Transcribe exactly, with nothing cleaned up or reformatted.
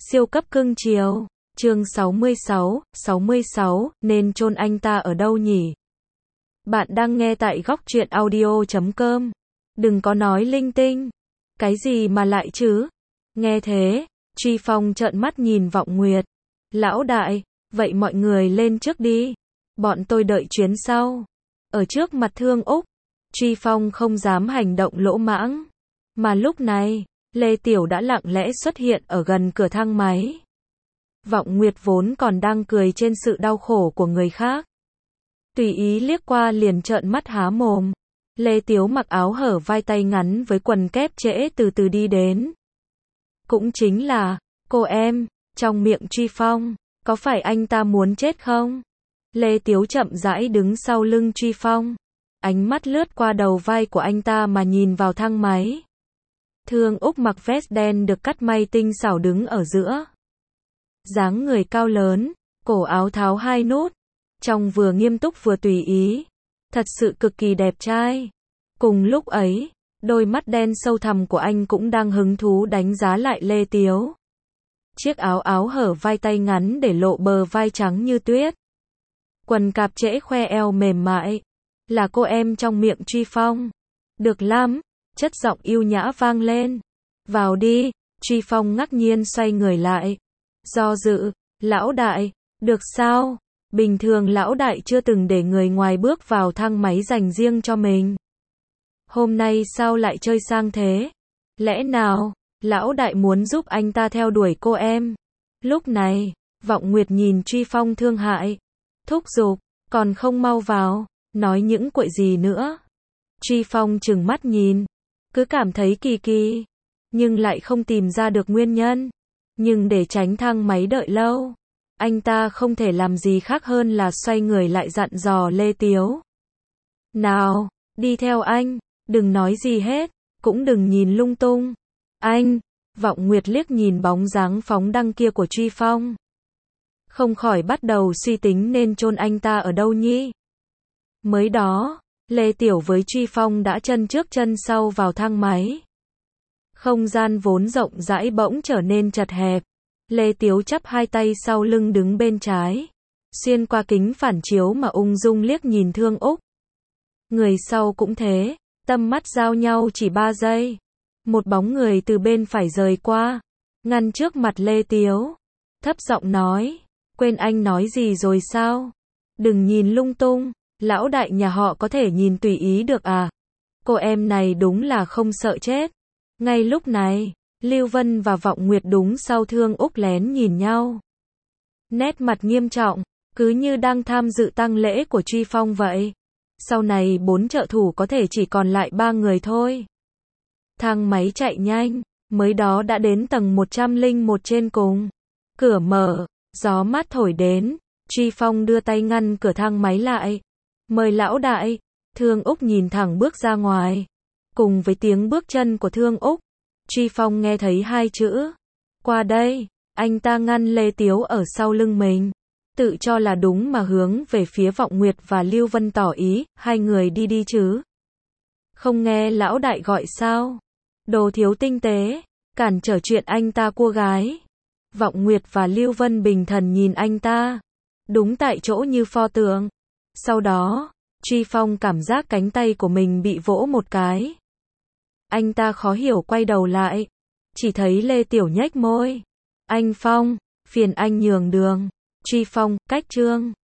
Siêu cấp cưng chiều. Chương sáu mươi sáu, sáu mươi sáu, nên chôn anh ta ở đâu nhỉ? Bạn đang nghe tại góc truyện audio chấm com. Đừng có nói linh tinh. Cái gì mà lại chứ? Nghe thế, Truy Phong trợn mắt nhìn Vọng Nguyệt. Lão đại, vậy mọi người lên trước đi. Bọn tôi đợi chuyến sau. Ở trước mặt Thương Úc, Truy Phong không dám hành động lỗ mãng. Mà lúc này, Lê Tiểu đã lặng lẽ xuất hiện ở gần cửa thang máy. Vọng Nguyệt vốn còn đang cười trên sự đau khổ của người khác. Tùy ý liếc qua liền trợn mắt há mồm. Lê Tiếu mặc áo hở vai tay ngắn với quần kép trễ từ từ đi đến. Cũng chính là, cô em, trong miệng Truy Phong, có phải anh ta muốn chết không? Lê Tiếu chậm rãi đứng sau lưng Truy Phong. Ánh mắt lướt qua đầu vai của anh ta mà nhìn vào thang máy. Thương Úc mặc vest đen được cắt may tinh xảo đứng ở giữa. Dáng người cao lớn, cổ áo tháo hai nút, trông vừa nghiêm túc vừa tùy ý, thật sự cực kỳ đẹp trai. Cùng lúc ấy, đôi mắt đen sâu thẳm của anh cũng đang hứng thú đánh giá lại Lê Tiếu. Chiếc áo áo hở vai tay ngắn để lộ bờ vai trắng như tuyết. Quần cạp trễ khoe eo mềm mại, là cô em trong miệng Truy Phong. Được lắm, chất giọng yêu nhã vang lên. Vào đi, Truy Phong ngạc nhiên xoay người lại. Do dự, lão đại, được sao? Bình thường lão đại chưa từng để người ngoài bước vào thang máy dành riêng cho mình. Hôm nay sao lại chơi sang thế? Lẽ nào, lão đại muốn giúp anh ta theo đuổi cô em? Lúc này, Vọng Nguyệt nhìn Truy Phong thương hại. Thúc giục, còn không mau vào, nói những quậy gì nữa? Truy Phong trừng mắt nhìn, cứ cảm thấy kỳ kỳ, nhưng lại không tìm ra được nguyên nhân. Nhưng để tránh thang máy đợi lâu, anh ta không thể làm gì khác hơn là xoay người lại dặn dò Lê Tiếu. Nào, đi theo anh, đừng nói gì hết, cũng đừng nhìn lung tung. Anh, Vọng Nguyệt liếc nhìn bóng dáng phóng đăng kia của Truy Phong. Không khỏi bắt đầu suy tính nên chôn anh ta ở đâu nhỉ? Mới đó, Lê Tiểu với Truy Phong đã chân trước chân sau vào thang máy. Không gian vốn rộng rãi bỗng trở nên chật hẹp. Lê Tiếu chắp hai tay sau lưng đứng bên trái, xuyên qua kính phản chiếu mà ung dung liếc nhìn Thương Úc. Người sau cũng thế, tâm mắt giao nhau chỉ ba giây. Một bóng người từ bên phải rời qua, ngăn trước mặt Lê Tiếu. Thấp giọng nói, quên anh nói gì rồi sao? Đừng nhìn lung tung, lão đại nhà họ có thể nhìn tùy ý được à? Cô em này đúng là không sợ chết. Ngay lúc này, Lưu Vân và Vọng Nguyệt đúng sau Thương Úc lén nhìn nhau. Nét mặt nghiêm trọng, cứ như đang tham dự tang lễ của Truy Phong vậy. Sau này bốn trợ thủ có thể chỉ còn lại ba người thôi. Thang máy chạy nhanh, mới đó đã đến tầng một trăm lẻ một trên cùng. Cửa mở, gió mát thổi đến, Truy Phong đưa tay ngăn cửa thang máy lại. Mời lão đại. Thương Úc nhìn thẳng bước ra ngoài. Cùng với tiếng bước chân của Thương Úc, Truy Phong nghe thấy hai chữ. Qua đây, anh ta ngăn Lê Tiếu ở sau lưng mình. Tự cho là đúng mà hướng về phía Vọng Nguyệt và Lưu Vân tỏ ý, hai người đi đi chứ. Không nghe lão đại gọi sao? Đồ thiếu tinh tế, cản trở chuyện anh ta cua gái. Vọng Nguyệt và Lưu Vân bình thần nhìn anh ta. Đúng tại chỗ như pho tượng. Sau đó, Truy Phong cảm giác cánh tay của mình bị vỗ một cái. Anh ta khó hiểu quay đầu lại, chỉ thấy Lê Tiểu nhếch môi. Anh Phong, phiền anh nhường đường. Truy Phong, cách trương.